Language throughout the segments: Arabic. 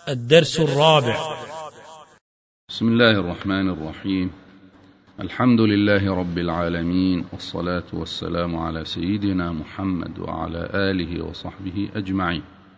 الدرس الرابع. بسم الله الرحمن الرحيم. الحمد لله رب العالمين، والصلاة والسلام على سيدنا محمد وعلى آله وصحبه أجمعين.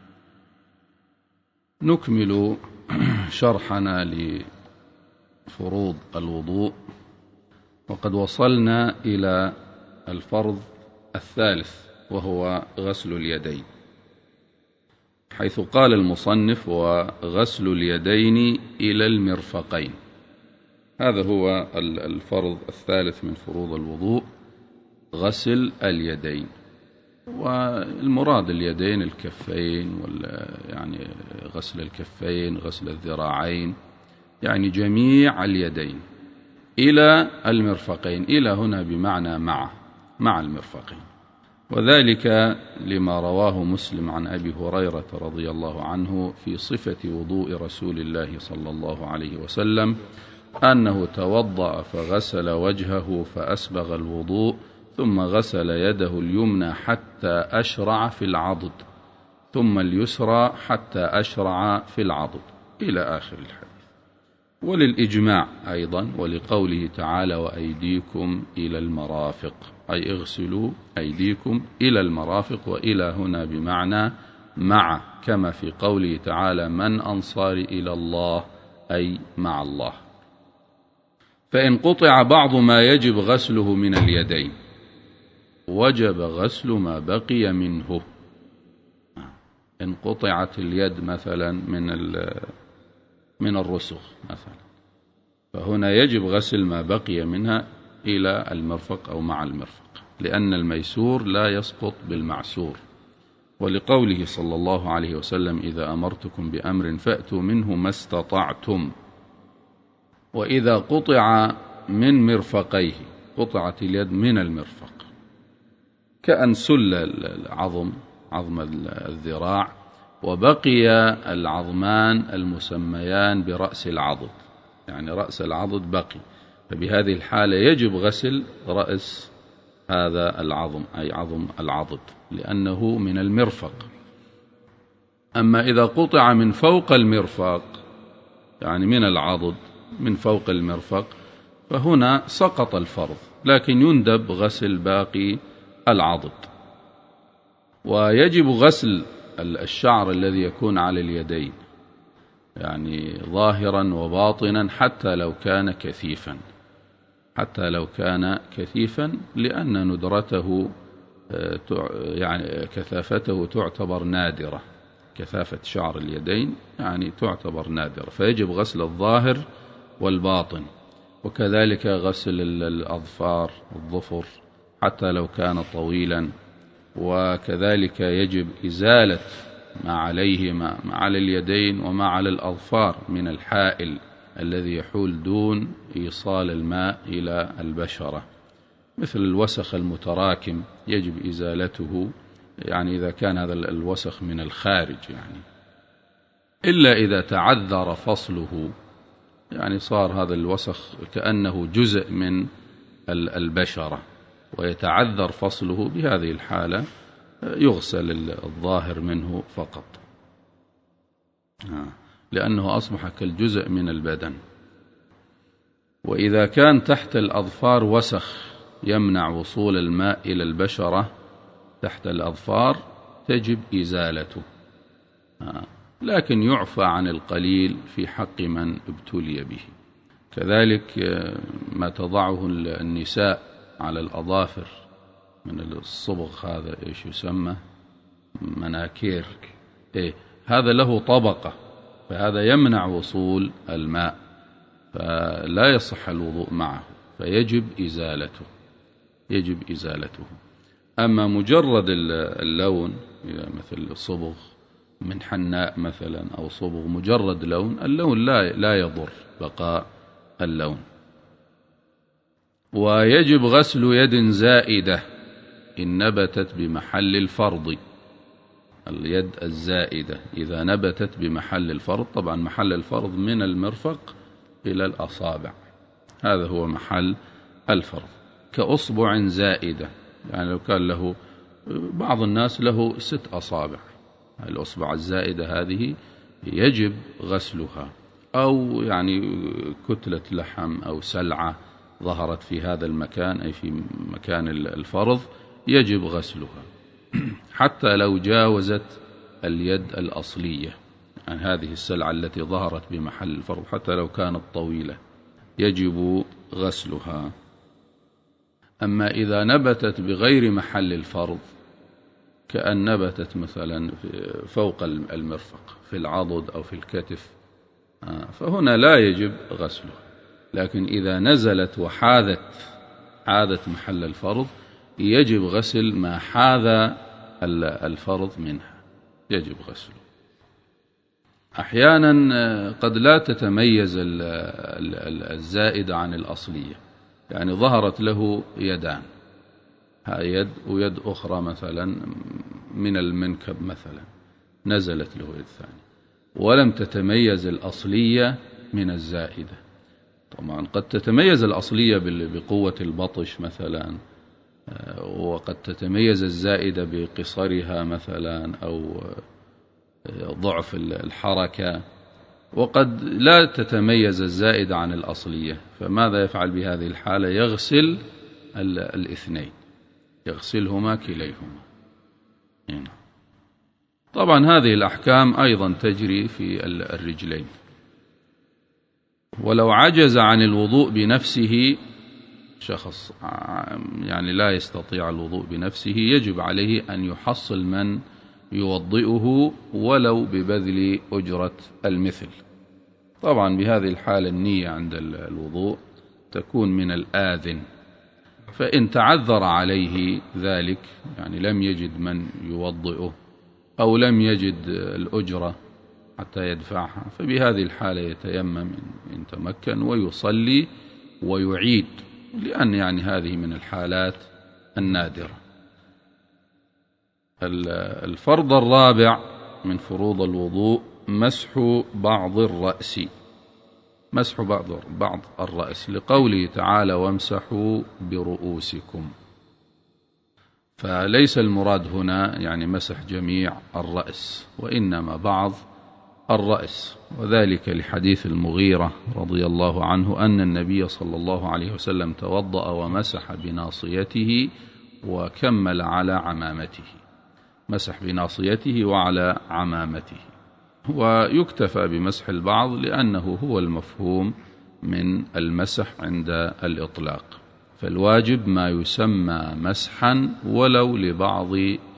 نكمل شرحنا لفروض الوضوء، وقد وصلنا إلى الفرض الثالث وهو غسل اليدين، حيث قال المصنف: وغسل اليدين إلى المرفقين. هذا هو الفرض الثالث من فروض الوضوء، غسل اليدين. والمراد اليدين الكفين، يعني غسل الكفين، غسل الذراعين، يعني جميع اليدين إلى المرفقين. إلى هنا بمعنى مع المرفقين، وذلك لما رواه مسلم عن أبي هريرة رضي الله عنه في صفة وضوء رسول الله صلى الله عليه وسلم أنه توضأ فغسل وجهه فأسبغ الوضوء، ثم غسل يده اليمنى حتى أشرع في العضد، ثم اليسرى حتى أشرع في العضد، إلى آخر الحديث. وللإجماع أيضا، ولقوله تعالى: وأيديكم إلى المرافق، أي اغسلوا أيديكم إلى المرافق. وإلى هنا بمعنى مع، كما في قوله تعالى: من أنصاري إلى الله، أي مع الله. فإن قطع بعض ما يجب غسله من اليدين وجب غسل ما بقي منه. إن قطعت اليد مثلا من الرسغ مثلا، فهنا يجب غسل ما بقي منها إلى المرفق أو مع المرفق، لأن الميسور لا يسقط بالمعسور. ولقوله صلى الله عليه وسلم: إذا أمرتكم بأمر فأتوا منه ما استطعتم. وإذا قطع من مرفقيه، قطعت اليد من المرفق، كأن سل العظم، عظم الذراع، وبقي العظمان المسميان برأس العضد، يعني رأس العضد بقي، فبهذه الحالة يجب غسل رأس هذا العظم، أي عظم العضد، لأنه من المرفق. أما إذا قطع من فوق المرفق، يعني من العضد من فوق المرفق، فهنا سقط الفرض، لكن يندب غسل باقي العضد. ويجب غسل الشعر الذي يكون على اليدين، يعني ظاهرا وباطنا، حتى لو كان كثيفا، لأن ندرته يعني كثافته تعتبر نادرة. كثافة شعر اليدين يعني تعتبر نادرة، فيجب غسل الظاهر والباطن. وكذلك غسل الأظفار، الظفر، حتى لو كان طويلا. وكذلك يجب إزالة ما عليه، ما على اليدين وما على الأظفار من الحائل الذي يحول دون إيصال الماء إلى البشرة، مثل الوسخ المتراكم يجب إزالته، يعني إذا كان هذا الوسخ من الخارج، يعني إلا إذا تعذر فصله، يعني صار هذا الوسخ كأنه جزء من البشرة ويتعذر فصله، بهذه الحالة يغسل الظاهر منه فقط، لأنه أصبح كالجزء من البدن. وإذا كان تحت الأظفار وسخ يمنع وصول الماء إلى البشرة تحت الأظفار، تجب إزالته، لكن يعفى عن القليل في حق من ابتلي به. كذلك ما تضعه النساء على الأظافر من الصبغ، هذا إيش يسمى؟ مناكير، هذا له طبقة، فهذا يمنع وصول الماء، فلا يصح الوضوء معه، فيجب إزالته. أما مجرد اللون، مثل صبغ من حناء مثلا، أو صبغ مجرد اللون لا يضر بقاء اللون. ويجب غسل يد زائدة إن نبتت بمحل الفرض. اليد الزائدة إذا نبتت بمحل الفرض، طبعا محل الفرض من المرفق إلى الأصابع، هذا هو محل الفرض. كأصبع زائدة، يعني لو كان له بعض الناس له 6 أصابع، الأصبع الزائدة هذه يجب غسلها، أو يعني كتلة لحم أو سلعة ظهرت في هذا المكان أي في مكان الفرض يجب غسلها حتى لو جاوزت اليد الأصلية عن هذه السلعة التي ظهرت بمحل الفرض، حتى لو كانت طويلة يجب غسلها. أما إذا نبتت بغير محل الفرض، كأن نبتت مثلا فوق المرفق في العضد أو في الكتف، فهنا لا يجب غسلها. لكن إذا نزلت حاذت محل الفرض يجب غسل ما حاذ الفرض منها، يجب غسله. أحيانا قد لا تتميز الزائدة عن الأصلية، يعني ظهرت له يدان، يد ويد أخرى مثلا من المنكب مثلا نزلت له يد ثانية، ولم تتميز الأصلية من الزائدة. طبعا قد تتميز الأصلية بقوة البطش مثلا، وقد تتميز الزائدة بقصرها مثلا أو ضعف الحركة، وقد لا تتميز الزائدة عن الأصلية. فماذا يفعل بهذه الحالة؟ يغسل الاثنين، يغسلهما كليهما. طبعا هذه الأحكام أيضا تجري في الرجلين. ولو عجز عن الوضوء بنفسه شخص يعني لا يستطيع الوضوء بنفسه، يجب عليه أن يحصل من يوضئه ولو ببذل أجرة المثل. طبعا بهذه الحالة النية عند الوضوء تكون من الآذن، فإن تعذر عليه ذلك يعني لم يجد من يوضئه أو لم يجد الأجرة حتى يدفعها، فبهذه الحالة يتيمم إن تمكن ويصلي ويعيد، لأن يعني هذه من الحالات النادرة. الفرض الرابع من فروض الوضوء مسح بعض الرأس، مسح بعض الرأس، لقوله تعالى وامسحوا برؤوسكم. فليس المراد هنا يعني مسح جميع الرأس، وإنما بعض الرأس، وذلك لحديث المغيرة رضي الله عنه أن النبي صلى الله عليه وسلم توضأ ومسح بناصيته وكمل على عمامته، مسح بناصيته وعلى عمامته. ويكتفى بمسح البعض لأنه هو المفهوم من المسح عند الإطلاق، فالواجب ما يسمى مسحا ولو لبعض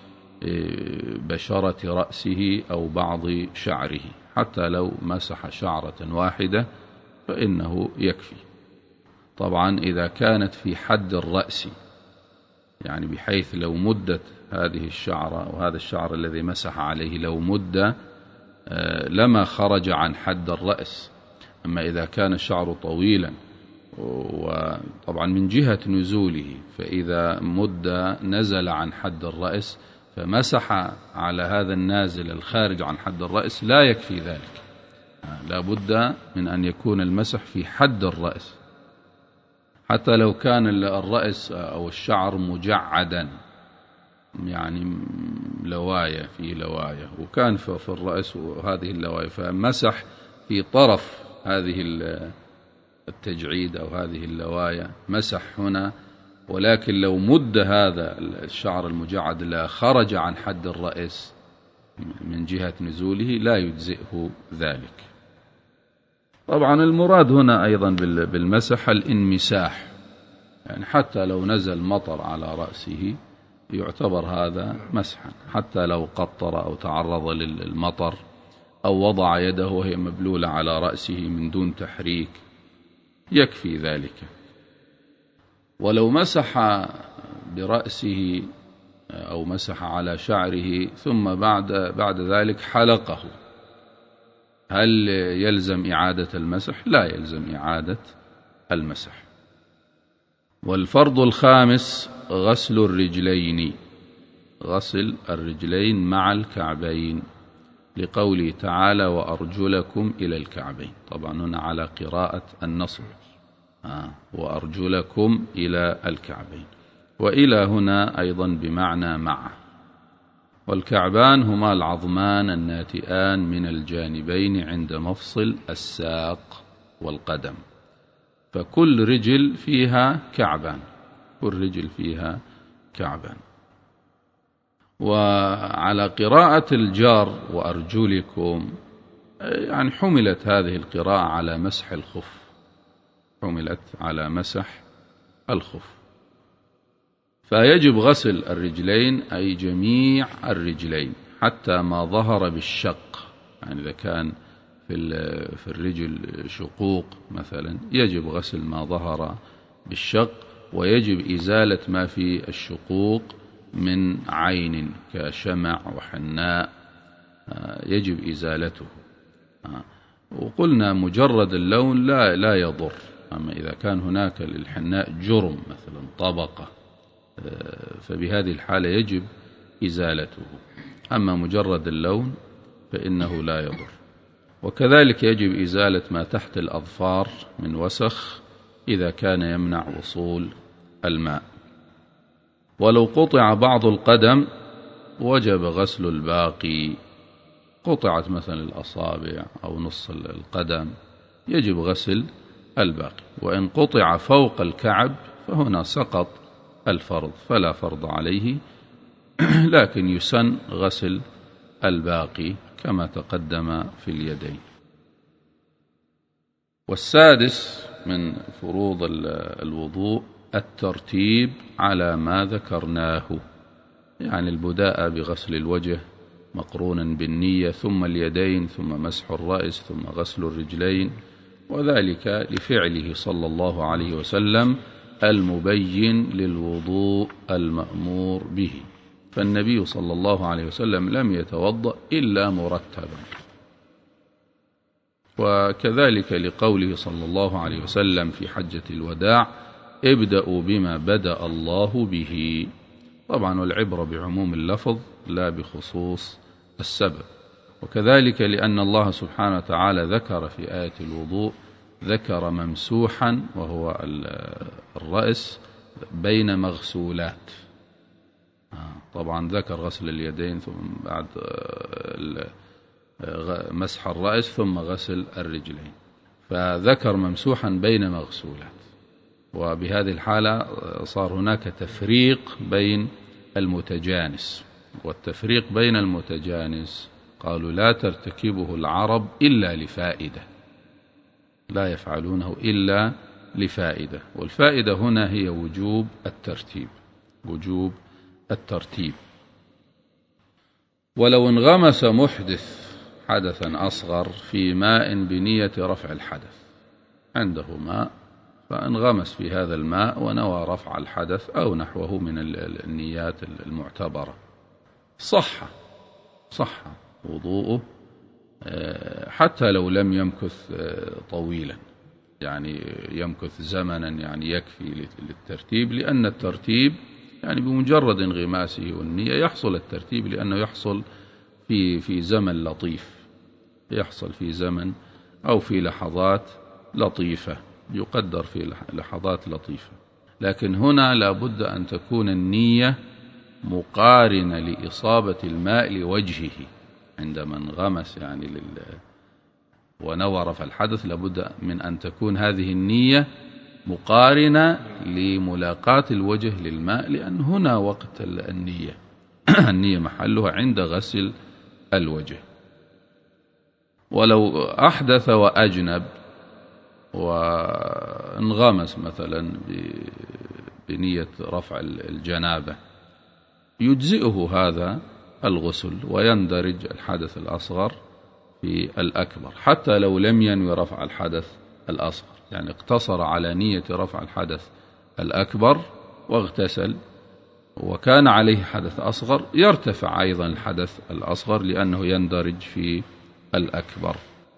بشرة رأسه أو بعض شعره، حتى لو مسح شعرة واحدة فإنه يكفي. طبعا إذا كانت في حد الرأس، يعني بحيث لو مدت هذه الشعرة أو هذا الشعر الذي مسح عليه لو مد لما خرج عن حد الرأس. أما إذا كان الشعر طويلا وطبعا من جهة نزوله، فإذا مد نزل عن حد الرأس فمسح على هذا النازل الخارج عن حد الرأس لا يكفي ذلك، لا بد من أن يكون المسح في حد الرأس، حتى لو كان الرأس أو الشعر مجعدا، يعني لواية في لواية، وكان في الرأس وهذه اللواية، فمسح في طرف هذه التجعيد أو هذه اللواية مسح هنا، ولكن لو مد هذا الشعر المجعد لا خرج عن حد الرأس من جهة نزوله لا يجزئه ذلك. طبعا المراد هنا أيضا بالمسح الانمساح، يعني حتى لو نزل مطر على رأسه يعتبر هذا مسحا، حتى لو قطر أو تعرض للمطر أو وضع يده وهي مبلولة على رأسه من دون تحريك يكفي ذلك. ولو مسح برأسه أو مسح على شعره ثم بعد ذلك حلقه، هل يلزم إعادة المسح؟ لا يلزم إعادة المسح. والفرض الخامس غسل الرجلين، غسل الرجلين مع الكعبين، لقوله تعالى وأرجلكم إلى الكعبين. طبعا هنا على قراءة النصب، وأرجلكم إلى الكعبين، وإلى هنا أيضا بمعنى مع، والكعبان هما العظمان الناتئان من الجانبين عند مفصل الساق والقدم، فكل رجل فيها كعبان، كل رجل فيها كعبان. وعلى قراءة الجار وأرجلكم يعني حملت هذه القراءة على مسح الخف، حملت على مسح الخف، فيجب غسل الرجلين أي جميع الرجلين حتى ما ظهر بالشق، يعني إذا كان في الرجل شقوق مثلا يجب غسل ما ظهر بالشق، ويجب إزالة ما في الشقوق من عين كشمع وحناء، يجب إزالته. وقلنا مجرد اللون لا يضر، أما إذا كان هناك للحناء جرم مثلا طبقة فبهذه الحالة يجب إزالته، أما مجرد اللون فإنه لا يضر. وكذلك يجب إزالة ما تحت الأظفار من وسخ إذا كان يمنع وصول الماء. ولو قطع بعض القدم وجب غسل الباقي، قطعت مثلا الأصابع أو نص القدم يجب غسل الباقي. وإن قطع فوق الكعب فهنا سقط الفرض فلا فرض عليه، لكن يسن غسل الباقي كما تقدم في اليدين. والسادس من فروض الوضوء الترتيب على ما ذكرناه، يعني البداءة بغسل الوجه مقرونا بالنية، ثم اليدين، ثم مسح الرأس، ثم غسل الرجلين، وذلك لفعله صلى الله عليه وسلم المبين للوضوء المأمور به، فالنبي صلى الله عليه وسلم لم يتوضأ إلا مرتبا. وكذلك لقوله صلى الله عليه وسلم في حجة الوداع ابدأوا بما بدأ الله به، طبعا والعبرة بعموم اللفظ لا بخصوص السبب. وكذلك لأن الله سبحانه وتعالى ذكر في آية الوضوء ذكر ممسوحا وهو الرأس بين مغسولات، طبعا ذكر غسل اليدين ثم بعد مسح الرأس ثم غسل الرجلين، فذكر ممسوحا بين مغسولات. وبهذه الحالة صار هناك تفريق بين المتجانس، والتفريق بين المتجانس قالوا لا ترتكبه العرب إلا لفائدة، لا يفعلونه إلا لفائدة، والفائدة هنا هي وجوب الترتيب، وجوب الترتيب. ولو انغمس محدث حدثا أصغر في ماء بنية رفع الحدث، عنده ماء فانغمس في هذا الماء ونوى رفع الحدث أو نحوه من النيات المعتبرة، صح وضوءه حتى لو لم يمكث طويلا، يعني يمكث زمنا يعني يكفي للترتيب، لأن الترتيب يعني بمجرد انغماسه والنية يحصل الترتيب، لأنه يحصل في زمن لطيف، يحصل في زمن أو في لحظات لطيفة، يقدر في لحظات لطيفة. لكن هنا لابد أن تكون النية مقارنة لإصابة الماء لوجهه، عندما انغمس يعني ونوى رفع الحدث لابد من أن تكون هذه النية مقارنة لملاقاة الوجه للماء، لأن هنا وقت النية النية محلها عند غسل الوجه. ولو أحدث وأجنب وانغمس مثلا بنية رفع الجنابة يجزئه هذا الغسل، ويندرج الحدث الأصغر في الأكبر حتى لو لم ينوي رفع الحدث الأصغر، يعني اقتصر على نية رفع الحدث الأكبر واغتسل وكان عليه حدث أصغر، يرتفع أيضا الحدث الأصغر لأنه يندرج في الأكبر.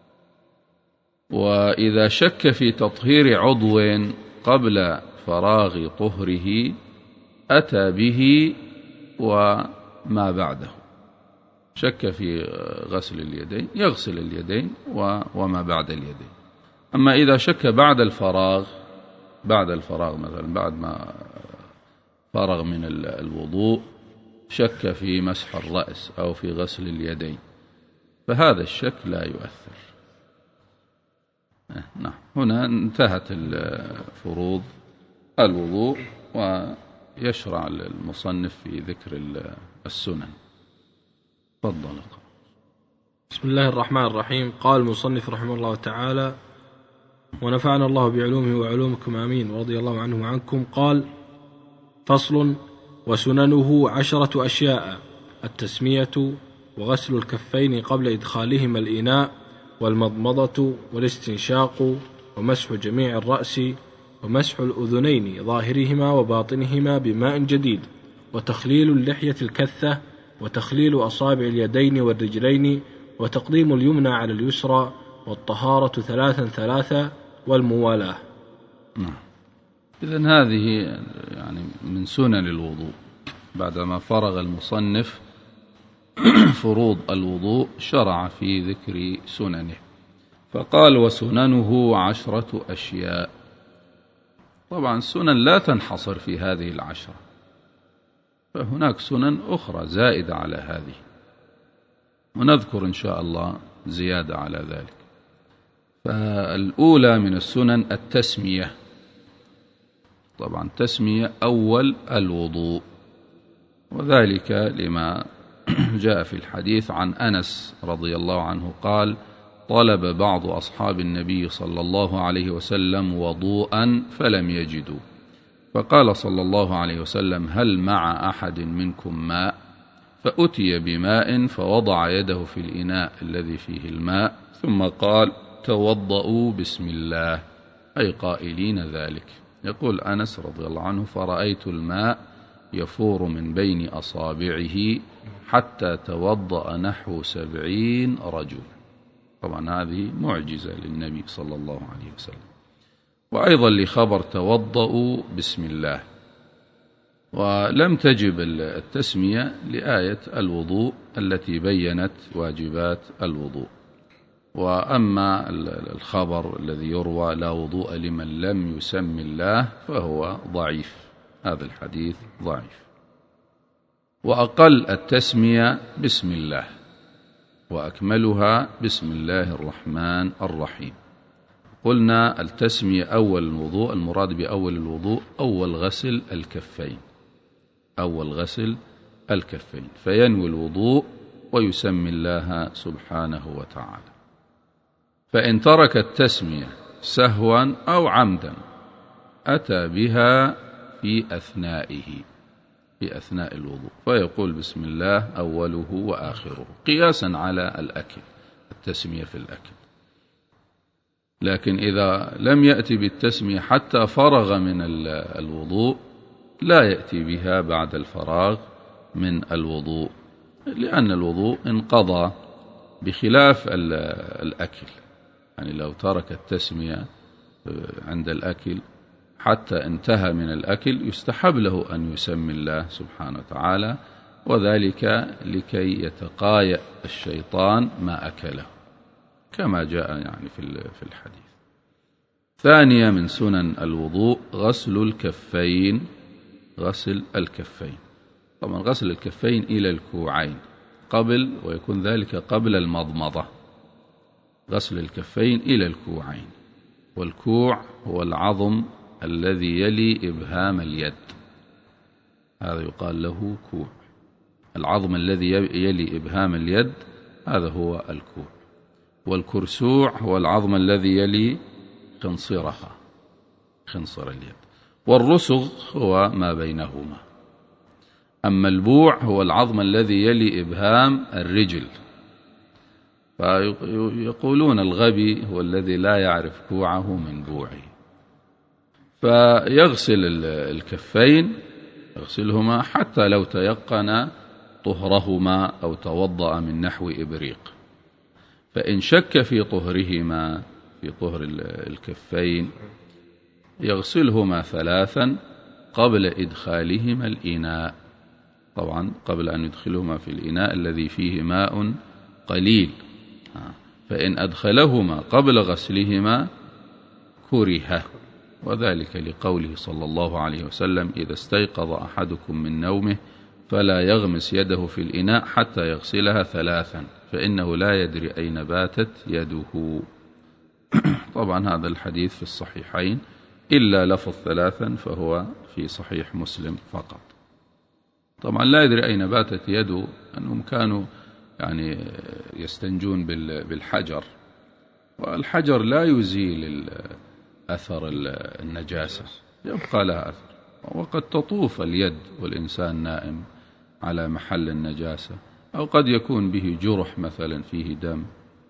وإذا شك في تطهير عضو قبل فراغ طهره أتى به وما بعده، شك في غسل اليدين يغسل اليدين وما بعد اليدين. أما إذا شك بعد الفراغ مثلا بعد ما فرغ من الوضوء شك في مسح الرأس أو في غسل اليدين، فهذا الشك لا يؤثر. نعم، هنا انتهت فروض الوضوء، ويشرع المصنف في ذكر السنن. تفضل. بسم الله الرحمن الرحيم. قال المصنف رحمه الله تعالى: ونفعنا الله بعلومه وعلومكم آمين، ورضي الله عنه وعنكم. قال: فصل: وسننه 10 أشياء: التسمية، وغسل الكفين قبل إدخالهما الإناء، والمضمضة، والاستنشاق، ومسح جميع الرأس، ومسح الأذنين ظاهرهما وباطنهما بماء جديد، وتخليل اللحية الكثة، وتخليل أصابع اليدين والرجلين، وتقديم اليمنى على اليسرى، والطهارة 3 والموالاة. إذن هذه يعني من سنن الوضوء. بعدما فرغ المصنف فروض الوضوء شرع في ذكر سننه، فقال: وسننه 10 أشياء. طبعا السنن لا تنحصر في هذه 10، فهناك سنن أخرى زائدة على هذه، ونذكر إن شاء الله زيادة على ذلك. فالأولى من السنن التسمية. طبعا التسمية أول الوضوء، وذلك لما جاء في الحديث عن أنس رضي الله عنه قال: طلب بعض أصحاب النبي صلى الله عليه وسلم وضوءا فلم يجدوا، فقال صلى الله عليه وسلم: هل مع أحد منكم ماء؟ فأتي بماء فوضع يده في الإناء الذي فيه الماء، ثم قال: توضؤوا بسم الله، أي قائلين ذلك. يقول أنس رضي الله عنه: فرأيت الماء يفور من بين أصابعه حتى توضأ نحو 70 رجل. طبعا هذه معجزة للنبي صلى الله عليه وسلم. وأيضا لخبر توضؤوا بسم الله. ولم تجب التسمية لآية الوضوء التي بينت واجبات الوضوء. وأما الخبر الذي يروى: لا وضوء لمن لم يسم الله، فهو ضعيف، هذا الحديث ضعيف. وأقل التسمية بسم الله، وأكملها بسم الله الرحمن الرحيم. قلنا التسمية أول الوضوء، المراد بأول الوضوء أول غسل الكفين، أول غسل الكفين، فينوي الوضوء ويسمي الله سبحانه وتعالى. فإن ترك التسمية سهوا أو عمدا أتى بها في أثناء الوضوء، فيقول بسم الله أوله وآخره، قياسا على الأكل، التسمية في الأكل. لكن إذا لم يأتي بالتسمية حتى فرغ من الوضوء لا يأتي بها بعد الفراغ من الوضوء، لأن الوضوء انقضى، بخلاف الأكل. يعني لو ترك التسمية عند الأكل حتى انتهى من الأكل يستحب له أن يسمي الله سبحانه وتعالى، وذلك لكي يتقايأ الشيطان ما أكله، كما جاء يعني في الحديث. ثانية من سنن الوضوء غسل الكفين. غسل الكفين، طبعا غسل الكفين إلى الكوعين قبل، ويكون ذلك قبل المضمضة. غسل الكفين إلى الكوعين، والكوع هو العظم الذي يلي إبهام اليد، هذا يقال له كوع. العظم الذي يلي إبهام اليد هذا هو الكوع. والكرسوع هو العظم الذي يلي خنصرها، خنصر اليد. والرسغ هو ما بينهما. أما البوع هو العظم الذي يلي إبهام الرجل، فيقولون الغبي هو الذي لا يعرف كوعه من بوعه. فيغسل الكفين، يغسلهما حتى لو تيقن طهرهما أو توضأ من نحو إبريق. فإن شك في طهرهما، في طهر الكفين، يغسلهما 3 قبل إدخالهما الإناء، طبعا قبل أن يدخلهما في الإناء الذي فيه ماء قليل. فإن أدخلهما قبل غسلهما كره، وذلك لقوله صلى الله عليه وسلم: إذا استيقظ أحدكم من نومه فلا يغمس يده في الإناء حتى يغسلها 3 فإنه لا يدري أين باتت يده. طبعا هذا الحديث في الصحيحين إلا لفظ 3 فهو في صحيح مسلم فقط. طبعا لا يدري أين باتت يده أنهم كانوا يعني يستنجون بالحجر، والحجر لا يزيل أثر النجاسة، يبقى لها أثر، وقد تطوف اليد والإنسان نائم على محل النجاسة، أو قد يكون به جرح مثلا فيه دم.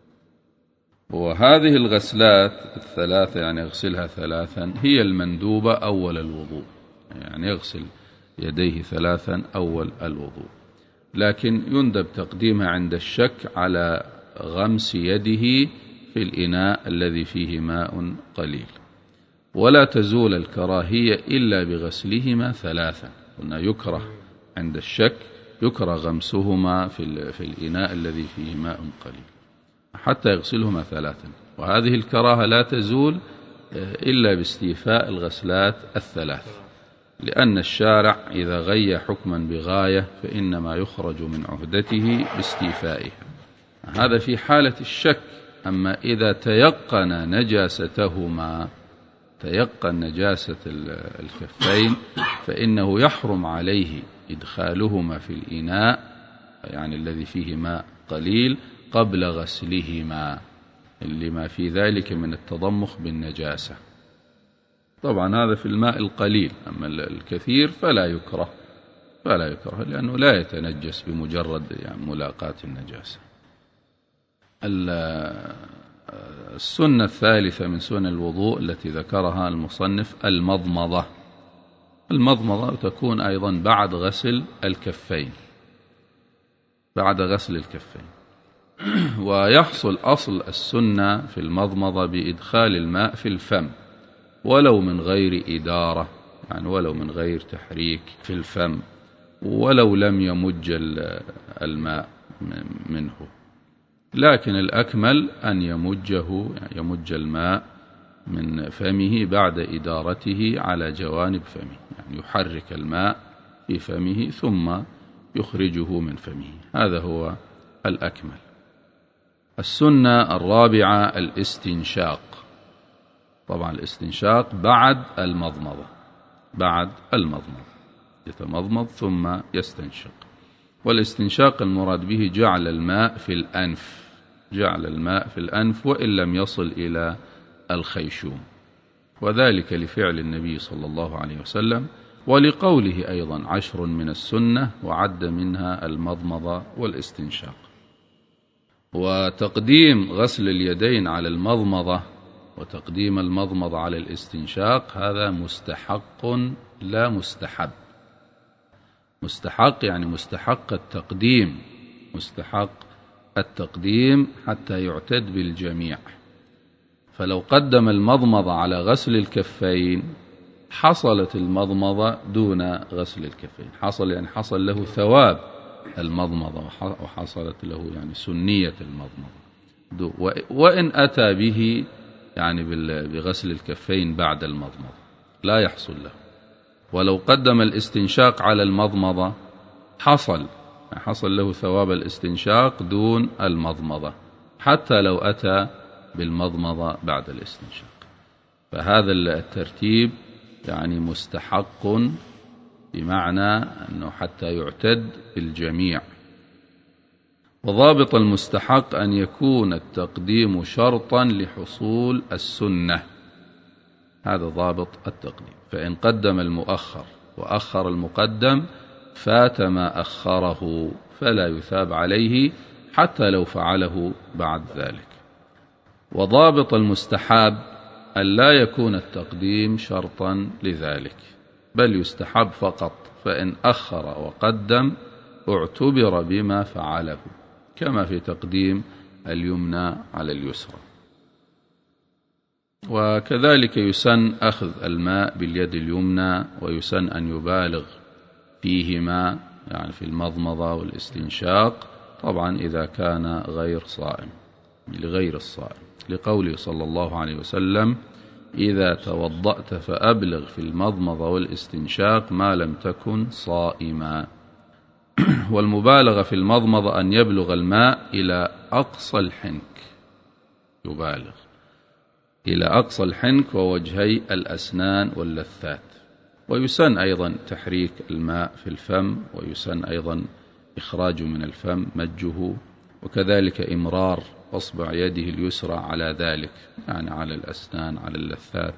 وهذه الغسلات 3 يعني يغسلها 3 هي المندوبة أول الوضوء، يعني يغسل يديه 3 أول الوضوء، لكن يندب تقديمها عند الشك على غمس يده في الإناء الذي فيه ماء قليل. ولا تزول الكراهية إلا بغسلهما 3. قلنا يكره عند الشك، يكره غمسهما في الإناء الذي فيه ماء قليل حتى يغسلهما 3. وهذه الكراهة لا تزول إلا باستيفاء الغسلات 3، لأن الشارع إذا غي حكما بغاية فإنما يخرج من عهدته باستيفائها. هذا في حالة الشك. أما إذا تيقن نجاستهما، تيقن نجاسة الكفين، فإنه يحرم عليه إدخالهما في الإناء يعني الذي فيه ماء قليل قبل غسلهما، لما في ذلك من التضمخ بالنجاسة. طبعا هذا في الماء القليل، أما الكثير فلا يكره لأنه لا يتنجس بمجرد يعني ملاقاة النجاسة. السنة الثالثة من سنن الوضوء التي ذكرها المصنف المضمضة. المضمضة تكون أيضا بعد غسل الكفين، ويحصل أصل السنة في المضمضة بإدخال الماء في الفم ولو من غير إدارة، يعني ولو من غير تحريك في الفم، ولو لم يمج الماء منه، لكن الأكمل أن يمج الماء من فمه بعد إدارته على جوانب فمه، يعني يحرك الماء في فمه ثم يخرجه من فمه، هذا هو الأكمل. السنة الرابعة الاستنشاق. طبعا الاستنشاق بعد المضمضة، يتمضمض ثم يستنشق. والاستنشاق المراد به جعل الماء في الأنف وإن لم يصل إلى الخيشوم، وذلك لفعل النبي صلى الله عليه وسلم، ولقوله أيضا 10 من السنة وعد منها المضمضة والاستنشاق. وتقديم غسل اليدين على المضمضة وتقديم المضمضة على الاستنشاق هذا مستحق لا مستحب. مستحق يعني مستحق التقديم حتى يعتد بالجميع. فلو قدم المضمضة على غسل الكفين حصلت المضمضة دون غسل الكفين، حصل له ثواب المضمضة، وحصلت له يعني سنية المضمضة، وإن أتى به يعني بغسل الكفين بعد المضمضة لا يحصل له. ولو قدم الاستنشاق على المضمضة حصل له ثواب الاستنشاق دون المضمضة، حتى لو أتى بالمضمضة بعد الاستنشاق. فهذا الترتيب يعني مستحق، بمعنى أنه حتى يعتد بالجميع. وضابط المستحق أن يكون التقديم شرطا لحصول السنة، هذا ضابط التقديم. فإن قدم المؤخر وأخر المقدم فات ما أخره فلا يثاب عليه حتى لو فعله بعد ذلك. وضابط المستحب أن لا يكون التقديم شرطا لذلك، بل يستحب فقط، فإن أخر وقدم اعتبر بما فعله، كما في تقديم اليمنى على اليسرى. وكذلك يسن أخذ الماء باليد اليمنى، ويسن أن يبالغ فيهما، يعني في المضمضة والاستنشاق، طبعا إذا كان غير صائم، لغير الصائم، لقوله صلى الله عليه وسلم: إذا توضأت فأبلغ في المضمضة والاستنشاق ما لم تكن صائما. والمبالغة في المضمضة أن يبلغ الماء إلى أقصى الحنك، يبالغ إلى أقصى الحنك ووجهي الأسنان واللثات. ويسن أيضا تحريك الماء في الفم، ويسن أيضا إخراجه من الفم مجه، وكذلك إمرار أصبع يده اليسرى على ذلك، يعني على الأسنان على اللثات.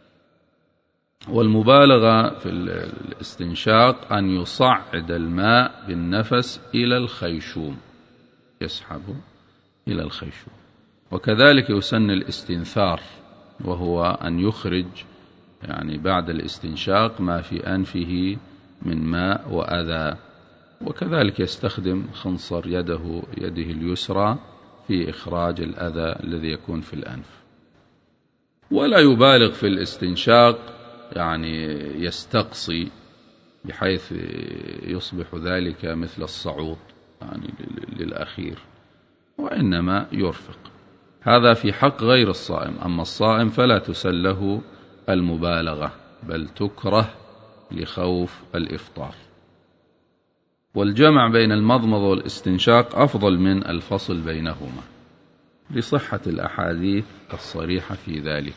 والمبالغة في الاستنشاق أن يصعد الماء بالنفس إلى الخيشوم، يسحبه إلى الخيشوم. وكذلك يسن الاستنثار، وهو أن يخرج يعني بعد الاستنشاق ما في أنفه من ماء وأذى. وكذلك يستخدم خنصر يده اليسرى في إخراج الأذى الذي يكون في الأنف. ولا يبالغ في الاستنشاق يعني يستقصي بحيث يصبح ذلك مثل الصعود يعني للأخير، وإنما يرفق. هذا في حق غير الصائم. أما الصائم فلا تسن له المبالغة، بل تكره لخوف الإفطار. والجمع بين المضمضة والاستنشاق أفضل من الفصل بينهما لصحة الأحاديث الصريحة في ذلك.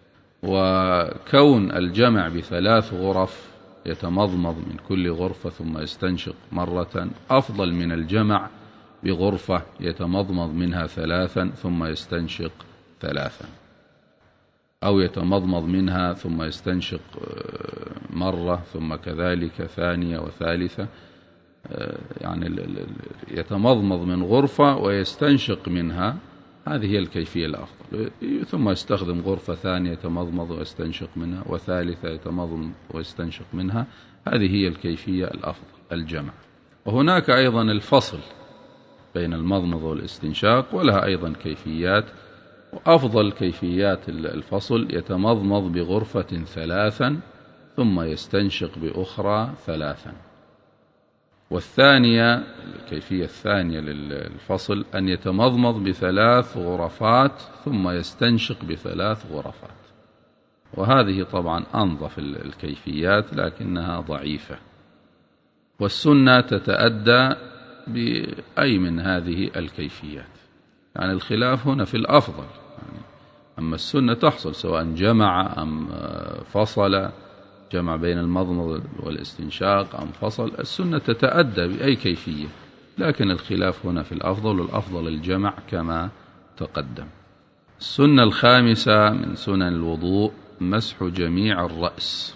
وكون الجمع ب3 غرف يتمضمض من كل غرفة ثم يستنشق مرة أفضل من الجمع بغرفة يتمضمض منها 3 ثم يستنشق 3، أو يتمضمض منها ثم يستنشق مرة ثم كذلك ثانية وثالثة. يعني يتمضمض من غرفة ويستنشق منها، هذه هي الكيفية الأفضل. ثم يستخدم غرفة ثانية يتمضمض ويستنشق منها، وثالثة يتمضمض ويستنشق منها، هذه هي الكيفية الأفضل الجمع. وهناك أيضا الفصل بين المضمضة والاستنشاق، ولها أيضا كيفيات. وأفضل كيفيات الفصل يتمضمض بغرفة 3 ثم يستنشق بأخرى 3. والثانية الكيفية الثانية للفصل أن يتمضمض ب3 غرفات ثم يستنشق ب3 غرفات. وهذه طبعا أنظف الكيفيات لكنها ضعيفة. والسنة تتأدى بأي من هذه الكيفيات، يعني الخلاف هنا في الأفضل. يعني أما السنة تحصل سواء جمع أم فصل، جمع بين المضمض والاستنشاق أم فصل، السنة تتأدى بأي كيفية، لكن الخلاف هنا في الأفضل، والأفضل الجمع كما تقدم. السنة الخامسة من سنن الوضوء مسح جميع الرأس،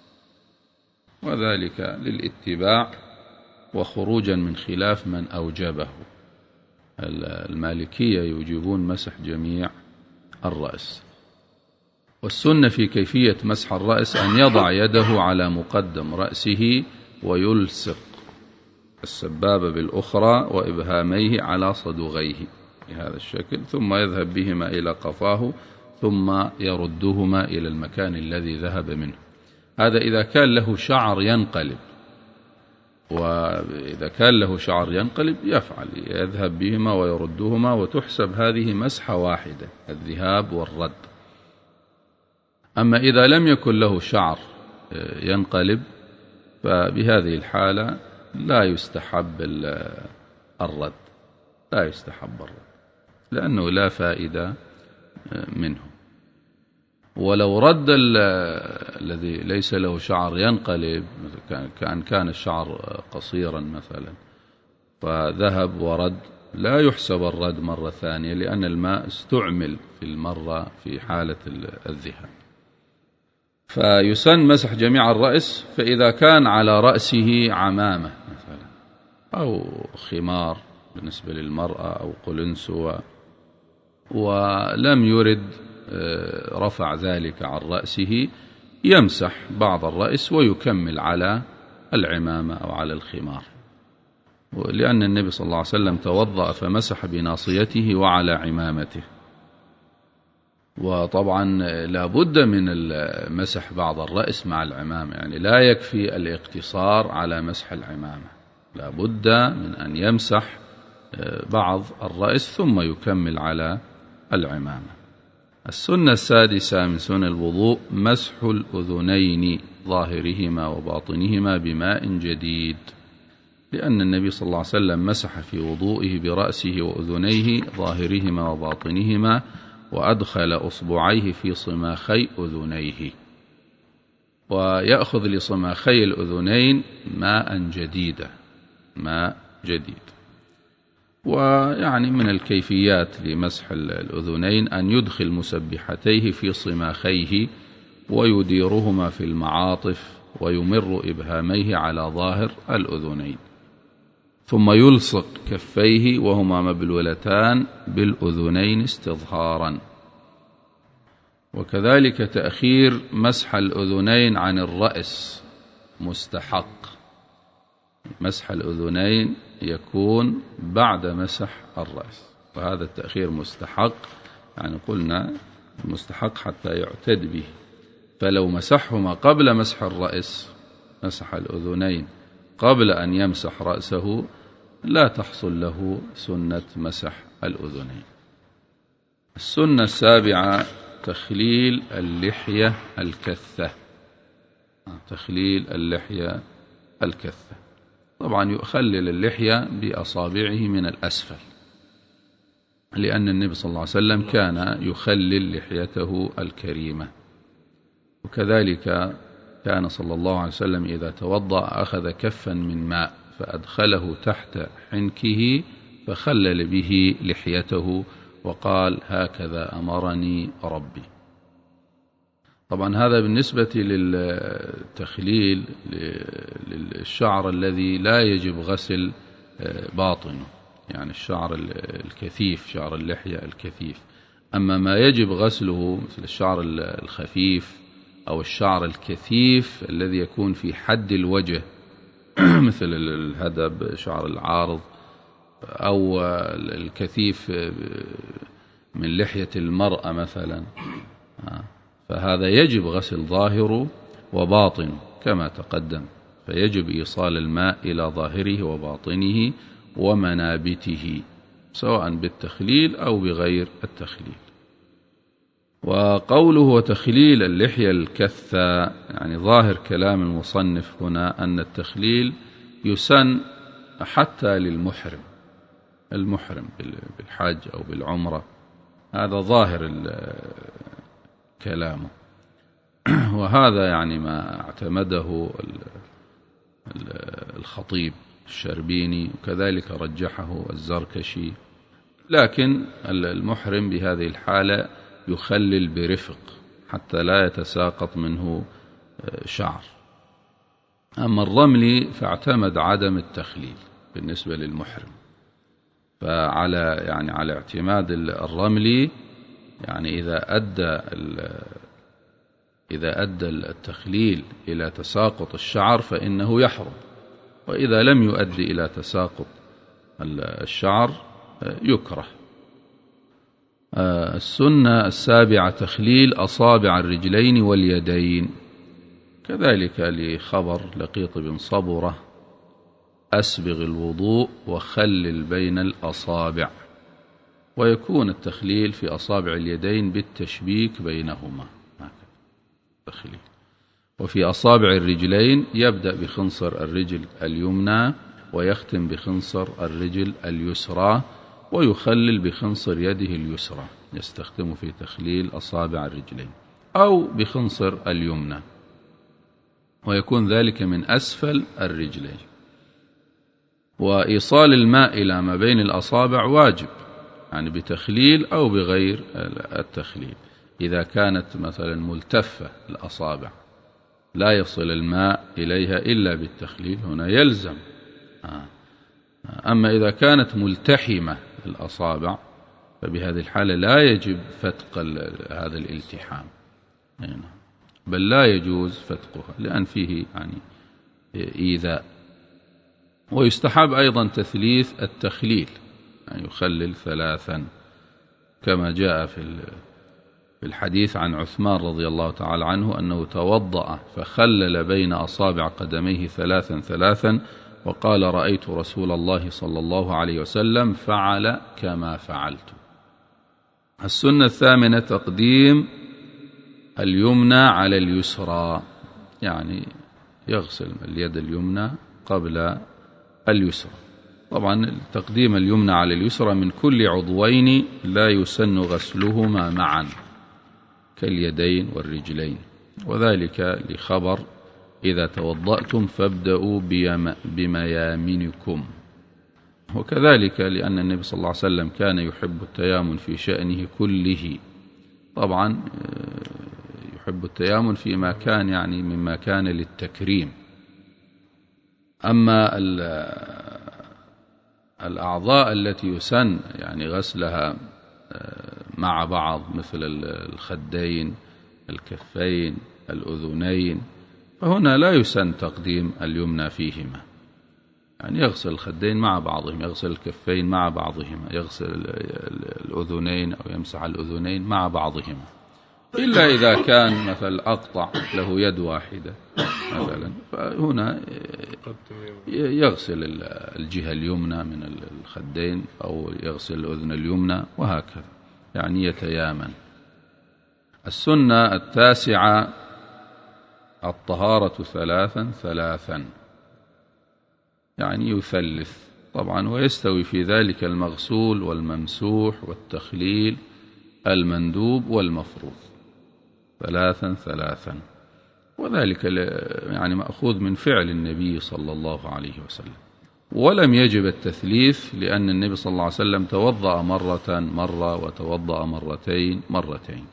وذلك للاتباع وخروجا من خلاف من أوجبه. المالكية يوجبون مسح جميع الرأس. والسنة في كيفية مسح الرأس أن يضع يده على مقدم رأسه ويلصق السبابة بالأخرى وإبهاميه على صدغيه بهذا الشكل، ثم يذهب بهما إلى قفاه ثم يردهما إلى المكان الذي ذهب منه. هذا إذا كان له شعر ينقلب، وإذا كان له شعر ينقلب يفعل، يذهب بهما ويردهما، وتحسب هذه مسحة واحدة، الذهاب والرد. أما إذا لم يكن له شعر ينقلب فبهذه الحالة لا يستحب الرد، لا يستحب الرد، لأنه لا فائدة منه. ولو رد الذي ليس له شعر ينقلب، كان الشعر قصيرا مثلا فذهب ورد، لا يحسب الرد مرة ثانية، لأن الماء استعمل في المرة في حالة الذهاب. فيسن مسح جميع الرأس. فإذا كان على رأسه عمامة مثلا أو خمار بالنسبة للمرأة أو قلنسوة، ولم يرد رفع ذلك عن رأسه، يمسح بعض الرأس ويكمل على العمامة أو على الخمار، لأن النبي صلى الله عليه وسلم توضأ فمسح بناصيته وعلى عمامته. وطبعا لا بد من مسح بعض الرأس مع العمامة، يعني لا يكفي الاقتصار على مسح العمامة، لا بد من أن يمسح بعض الرأس ثم يكمل على العمامة. السنة السادسة من سنن الوضوء مسح الأذنين ظاهرهما وباطنهما بماء جديد، لأن النبي صلى الله عليه وسلم مسح في وضوئه برأسه وأذنيه ظاهرهما وباطنهما، وأدخل أصبعيه في صماخي أذنيه، ويأخذ لصماخي الأذنين ماء جديدا، ماء جديد. ويعني من الكيفيات لمسح الأذنين أن يدخل مسبحتيه في صماخيه ويديرهما في المعاطف ويمر إبهاميه على ظاهر الأذنين، ثم يلصق كفيه وهما مبلولتان بالأذنين استظهارا. وكذلك تأخير مسح الأذنين عن الرأس مستحق، مسح الأذنين يكون بعد مسح الرأس، وهذا التأخير مستحق، يعني قلنا مستحق حتى يعتد به. فلو مسحهما قبل مسح الرأس، مسح الأذنين قبل أن يمسح رأسه، لا تحصل له سنة مسح الأذنين. السنة السابعة تخليل اللحية الكثة، تخليل اللحية الكثة. طبعا يخلل اللحية بأصابعه من الأسفل، لأن النبي صلى الله عليه وسلم كان يخلل لحيته الكريمة. وكذلك كان صلى الله عليه وسلم إذا توضأ أخذ كفا من ماء فأدخله تحت حنكه فخلل به لحيته وقال: هكذا أمرني ربي. طبعا هذا بالنسبة للتخليل للشعر الذي لا يجب غسل باطنه، يعني الشعر الكثيف، شعر اللحية الكثيف. أما ما يجب غسله مثل الشعر الخفيف أو الشعر الكثيف الذي يكون في حد الوجه مثل الهدب، شعر العارض، أو الكثيف من لحية المرأة مثلا، فهذا يجب غسل ظاهره وباطنه كما تقدم، فيجب إيصال الماء إلى ظاهره وباطنه ومنابته سواء بالتخليل أو بغير التخليل. وقوله وتخليل اللحية الكثة، يعني ظاهر كلام المصنف هنا أن التخليل يسن حتى للمحرم، المحرم بالحج أو بالعمرة، هذا ظاهر كلامه. وهذا يعني ما اعتمده الخطيب الشربيني، وكذلك رجحه الزركشي. لكن المحرم بهذه الحالة يخلل برفق حتى لا يتساقط منه شعر. أما الرملي فاعتمد عدم التخليل بالنسبة للمحرم، على اعتماد الرملي، يعني إذا أدى التخليل إلى تساقط الشعر فإنه يحرم، وإذا لم يؤدي إلى تساقط الشعر يكره. السنة السابعة تخليل أصابع الرجلين واليدين، كذلك لخبر لقيط بن صبرة: أسبغ الوضوء وخلل بين الأصابع. ويكون التخليل في أصابع اليدين بالتشبيك بينهما، تخليل. وفي أصابع الرجلين يبدأ بخنصر الرجل اليمنى ويختم بخنصر الرجل اليسرى، ويخلل بخنصر يده اليسرى، يستخدم في تخليل أصابع الرجلين، أو بخنصر اليمنى، ويكون ذلك من أسفل الرجلين. وإيصال الماء إلى ما بين الأصابع واجب، يعني بتخليل أو بغير التخليل. إذا كانت مثلا ملتفة الأصابع لا يصل الماء إليها إلا بالتخليل، هنا يلزم. أما إذا كانت ملتحمة الأصابع فبهذه الحالة لا يجب فتق هذا الالتحام، بل لا يجوز فتقها لأن فيه يعني إيذاء. ويستحب أيضا تثليث التخليل، يعني يخلل ثلاثا كما جاء في الحديث عن عثمان رضي الله تعالى عنه أنه توضأ فخلل بين أصابع قدميه ثلاثا وقال: رأيت رسول الله صلى الله عليه وسلم فعل كما فعلت. السنة الثامنة تقديم اليمنى على اليسرى، يعني يغسل اليد اليمنى قبل اليسرى. طبعا تقديم اليمنى على اليسرى من كل عضوين لا يسن غسلهما معا كاليدين والرجلين، وذلك لخبر إذا توضأتم فابدأوا بميامنكم. وكذلك لأن النبي صلى الله عليه وسلم كان يحب التيامن في شأنه كله. طبعا يحب التيامن فيما كان يعني مما كان للتكريم. أما الأعضاء التي يسن يعني غسلها مع بعض مثل الخدين، الكفين، الأذنين، فهنا لا يسن تقديم اليمنى فيهما، يعني يغسل الخدين مع بعضهم، يغسل الكفين مع بعضهما، يغسل الأذنين أو يمسح الأذنين مع بعضهما، إلا إذا كان مثلا أقطع له يد واحدة مثلا، فهنا يغسل الجهة اليمنى من الخدين أو يغسل الأذن اليمنى وهكذا، يعني يتيامن. السنة 9 الطهارة 3 يعني يثلث طبعا، ويستوي في ذلك المغسول والممسوح والتخليل، المندوب والمفروض، 3 وذلك يعني مأخوذ من فعل النبي صلى الله عليه وسلم. ولم يجب التثليث لأن النبي صلى الله عليه وسلم توضأ مرة وتوضأ مرتين.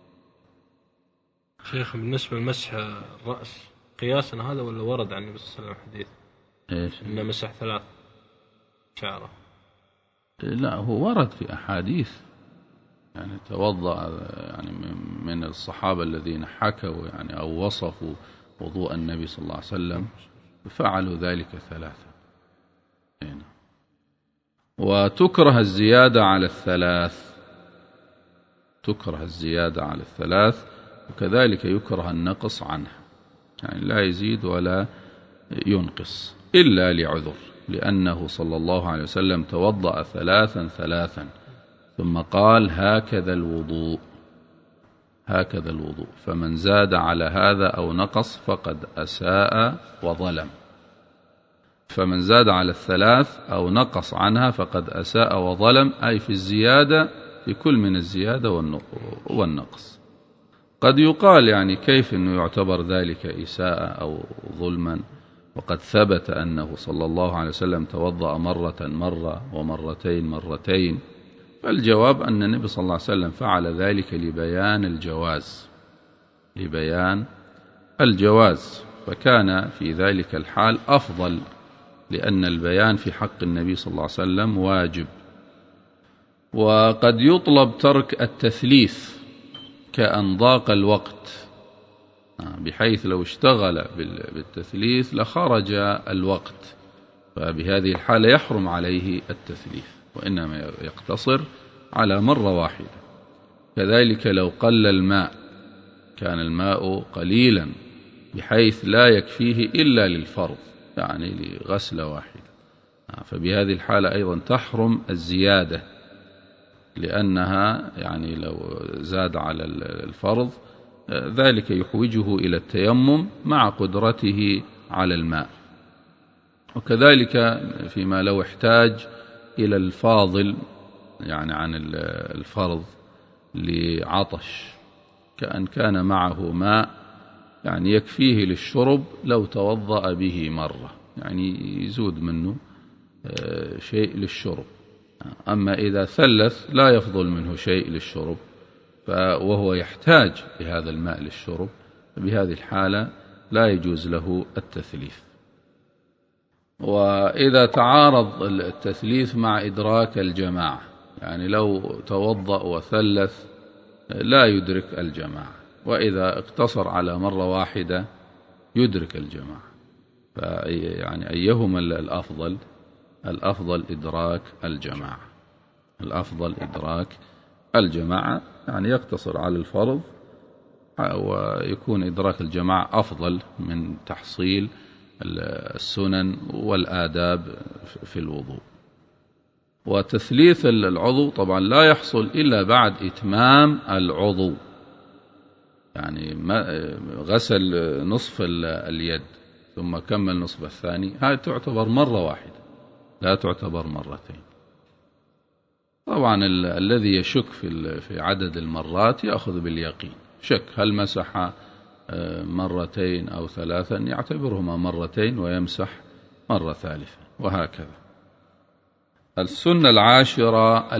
شيخ بالنسبة لمسح الرأس قياسا هذا ولا ورد عن النبي صلى الله عليه وسلم حديث إنه مسح 3 شعره؟ لا، هو ورد في أحاديث يعني توضأ يعني من الصحابة الذين حكوا يعني أو وصفوا وضوء النبي صلى الله عليه وسلم فعلوا ذلك 3. وتكره الزيادة على 3، تكره الزيادة على 3، وكذلك يكره النقص عنها، يعني لا يزيد ولا ينقص إلا لعذر، لأنه صلى الله عليه وسلم توضأ 3 ثم قال هكذا الوضوء، فمن زاد على هذا أو نقص فقد أساء وظلم، فمن زاد على 3 أو نقص عنها فقد أساء وظلم، أي في الزيادة، في كل من الزيادة والنقص. قد يقال يعني كيف أنه يعتبر ذلك إساءة أو ظلما وقد ثبت أنه صلى الله عليه وسلم توضأ مرة ومرتين. فالجواب أن النبي صلى الله عليه وسلم فعل ذلك لبيان الجواز، فكان في ذلك الحال أفضل، لأن البيان في حق النبي صلى الله عليه وسلم واجب. وقد يطلب ترك التثليث كأن ضاق الوقت، بحيث لو اشتغل بالتثليث لخرج الوقت، فبهذه الحالة يحرم عليه التثليث، وإنما يقتصر على مرة واحدة. كذلك لو قل الماء، كان الماء قليلا بحيث لا يكفيه إلا للفرض، يعني لغسلة واحدة، فبهذه الحالة أيضا تحرم الزيادة، لأنها يعني لو زاد على الفرض ذلك يحوجه إلى التيمم مع قدرته على الماء. وكذلك فيما لو احتاج إلى الفاضل يعني عن الفرض لعطش، كأن كان معه ماء يعني يكفيه للشرب لو توضأ به مرة، يعني يزود منه شيء للشرب. أما إذا ثلث لا يفضل منه شيء للشرب وهو يحتاج لهذا الماء للشرب، بهذه الحالة لا يجوز له التثليث. وإذا تعارض التثليث مع إدراك الجماعة، يعني لو توضأ وثلث لا يدرك الجماعة، وإذا اقتصر على مرة واحدة يدرك الجماعة، يعني أيهما الأفضل؟ الأفضل إدراك الجماعة، يعني يقتصر على الفرض، ويكون إدراك الجماعة أفضل من تحصيل السنن والآداب في الوضوء. وتثليث العضو طبعا لا يحصل إلا بعد إتمام العضو، يعني غسل نصف اليد ثم كمل نصف الثاني، هذه تعتبر مرة واحدة، لا تعتبر مرتين. طبعا الذي يشك في عدد المرات يأخذ باليقين، شك هل مسح مرتين أو ثلاثا يعتبرهما مرتين ويمسح مرة ثالثة، وهكذا. السنة العاشرة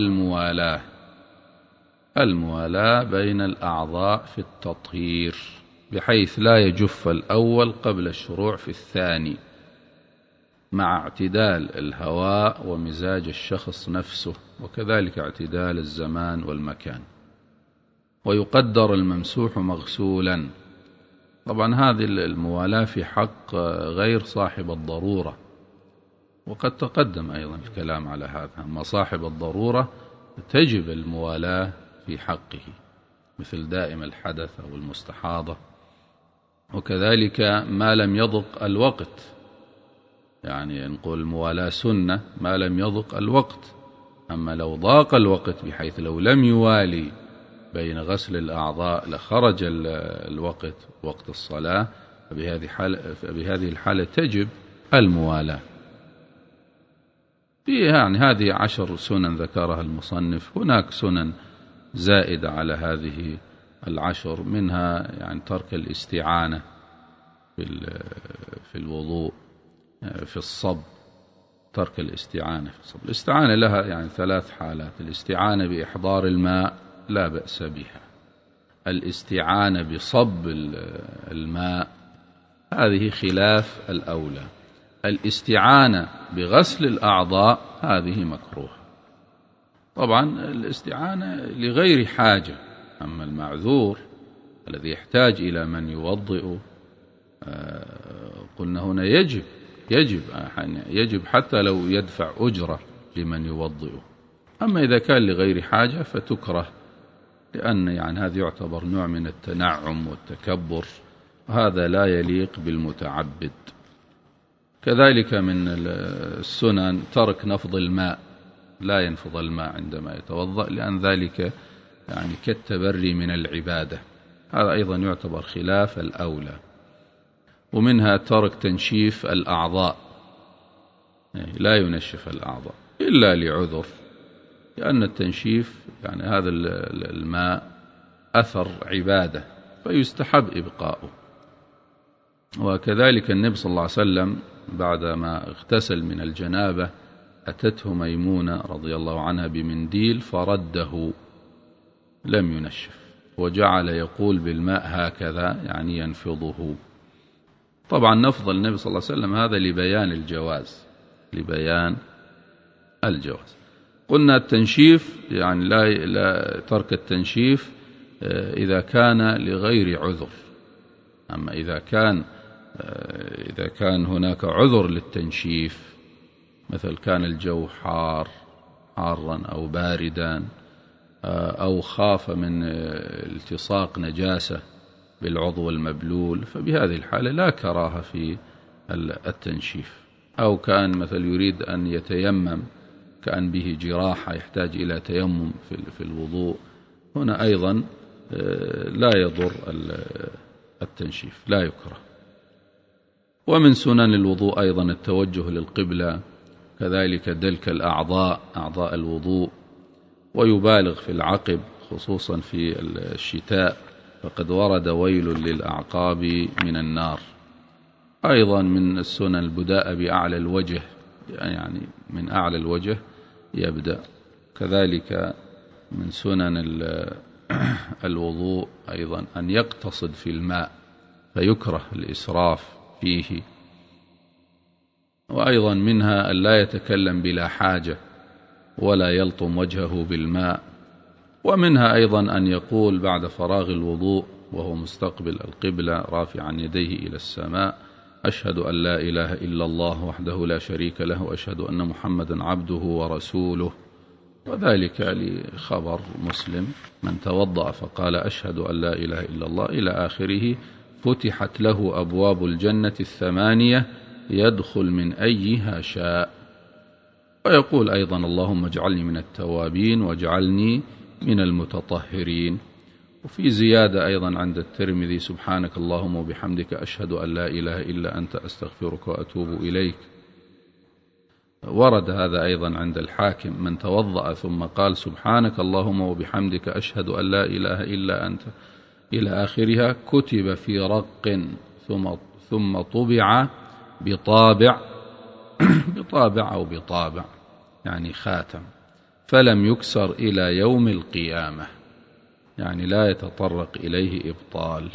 الموالاة بين الأعضاء في التطهير، بحيث لا يجف الأول قبل الشروع في الثاني، مع اعتدال الهواء ومزاج الشخص نفسه، وكذلك اعتدال الزمان والمكان. ويقدر الممسوح مغسولا. طبعا هذه الموالاة في حق غير صاحب الضرورة، وقد تقدم أيضا الكلام على هذا. أما صاحب الضرورة تجب الموالاة في حقه، مثل دائم الحدث أو المستحاضة، وكذلك ما لم يضق الوقت، يعني نقول الموالاة سنة ما لم يضق الوقت. أما لو ضاق الوقت بحيث لو لم يوالي بين غسل الأعضاء لخرج الوقت، وقت الصلاة، فبهذه الحالة تجب الموالاة. يعني هذه 10 سنن ذكرها المصنف. هناك سنن زائدة على هذه 10، منها يعني ترك الاستعانة في الوضوء، في الصب، ترك الاستعانة في الصب. الاستعانة لها يعني 3 حالات: الاستعانة بإحضار الماء لا بأس بها، الاستعانة بصب الماء هذه خلاف الأولى، الاستعانة بغسل الأعضاء هذه مكروهة. طبعا الاستعانة لغير حاجة. أما المعذور الذي يحتاج إلى من يوضئ، قلنا هنا يجب حتى لو يدفع أجرة لمن يوضئه. أما إذا كان لغير حاجة فتكره، لأن يعني هذا يعتبر نوع من التنعم والتكبر، وهذا لا يليق بالمتعبد. كذلك من السنن ترك نفض الماء، لا ينفض الماء عندما يتوضأ، لأن ذلك يعني كالتبري من العبادة، هذا أيضا يعتبر خلاف الأولى. ومنها ترك تنشيف الأعضاء، لا ينشف الأعضاء إلا لعذر، لأن التنشيف يعني هذا الماء أثر عبادة فيستحب إبقاؤه. وكذلك النبي صلى الله عليه وسلم بعدما اغتسل من الجنابة أتته ميمونة رضي الله عنها بمنديل فرده، لم ينشف، وجعل يقول بالماء هكذا يعني ينفضه. طبعا نفض النبي صلى الله عليه وسلم هذا لبيان الجواز. قلنا التنشيف يعني لا ترك التنشيف إذا كان لغير عذر. أما إذا كان هناك عذر للتنشيف، مثل كان الجو حارا أو باردا، أو خاف من التصاق نجاسة بالعضو المبلول، فبهذه الحالة لا كراهة في التنشيف. أو كان مثل يريد أن يتيمم، كأن به جراحة يحتاج إلى تيمم في الوضوء، هنا أيضا لا يضر التنشيف، لا يكره. ومن سنن الوضوء أيضا التوجه للقبلة، كذلك دلك أعضاء الوضوء، ويبالغ في العقب خصوصا في الشتاء، فقد ورد ويل للأعقاب من النار. أيضا من السنن البداء بأعلى الوجه، يعني من أعلى الوجه يبدأ. كذلك من سنن الوضوء أيضا أن يقتصد في الماء، فيكره الإسراف فيه. وأيضا منها أن لا يتكلم بلا حاجة ولا يلطم وجهه بالماء. ومنها أيضا أن يقول بعد فراغ الوضوء وهو مستقبل القبلة رافعا يديه إلى السماء: أشهد أن لا إله إلا الله وحده لا شريك له، وأشهد أن محمدا عبده ورسوله. وذلك لخبر مسلم: من توضأ فقال أشهد أن لا إله إلا الله إلى آخره فتحت له أبواب الجنة 8 يدخل من أيها شاء. ويقول أيضا: اللهم اجعلني من التوابين واجعلني من المتطهرين. وفي زيادة أيضا عند الترمذي: سبحانك اللهم وبحمدك أشهد أن لا إله إلا أنت أستغفرك وأتوب إليك. ورد هذا أيضا عند الحاكم: من توضأ ثم قال سبحانك اللهم وبحمدك أشهد أن لا إله إلا أنت إلى آخرها كتب في رق ثم طبع بطابع أو بطابع يعني خاتم، فلم يكسر إلى يوم القيامة، يعني لا يتطرق إليه إبطال.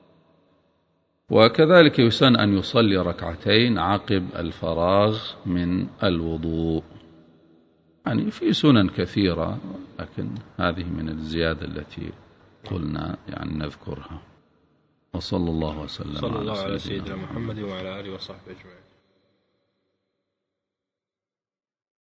وكذلك يسن أن يصلي ركعتين عقب الفراغ من الوضوء. يعني في سنن كثيرة، لكن هذه من الزيادة التي قلنا يعني نذكرها. وصلى الله وسلم على سيدنا محمد وعلى آله وصحبه أجمعين.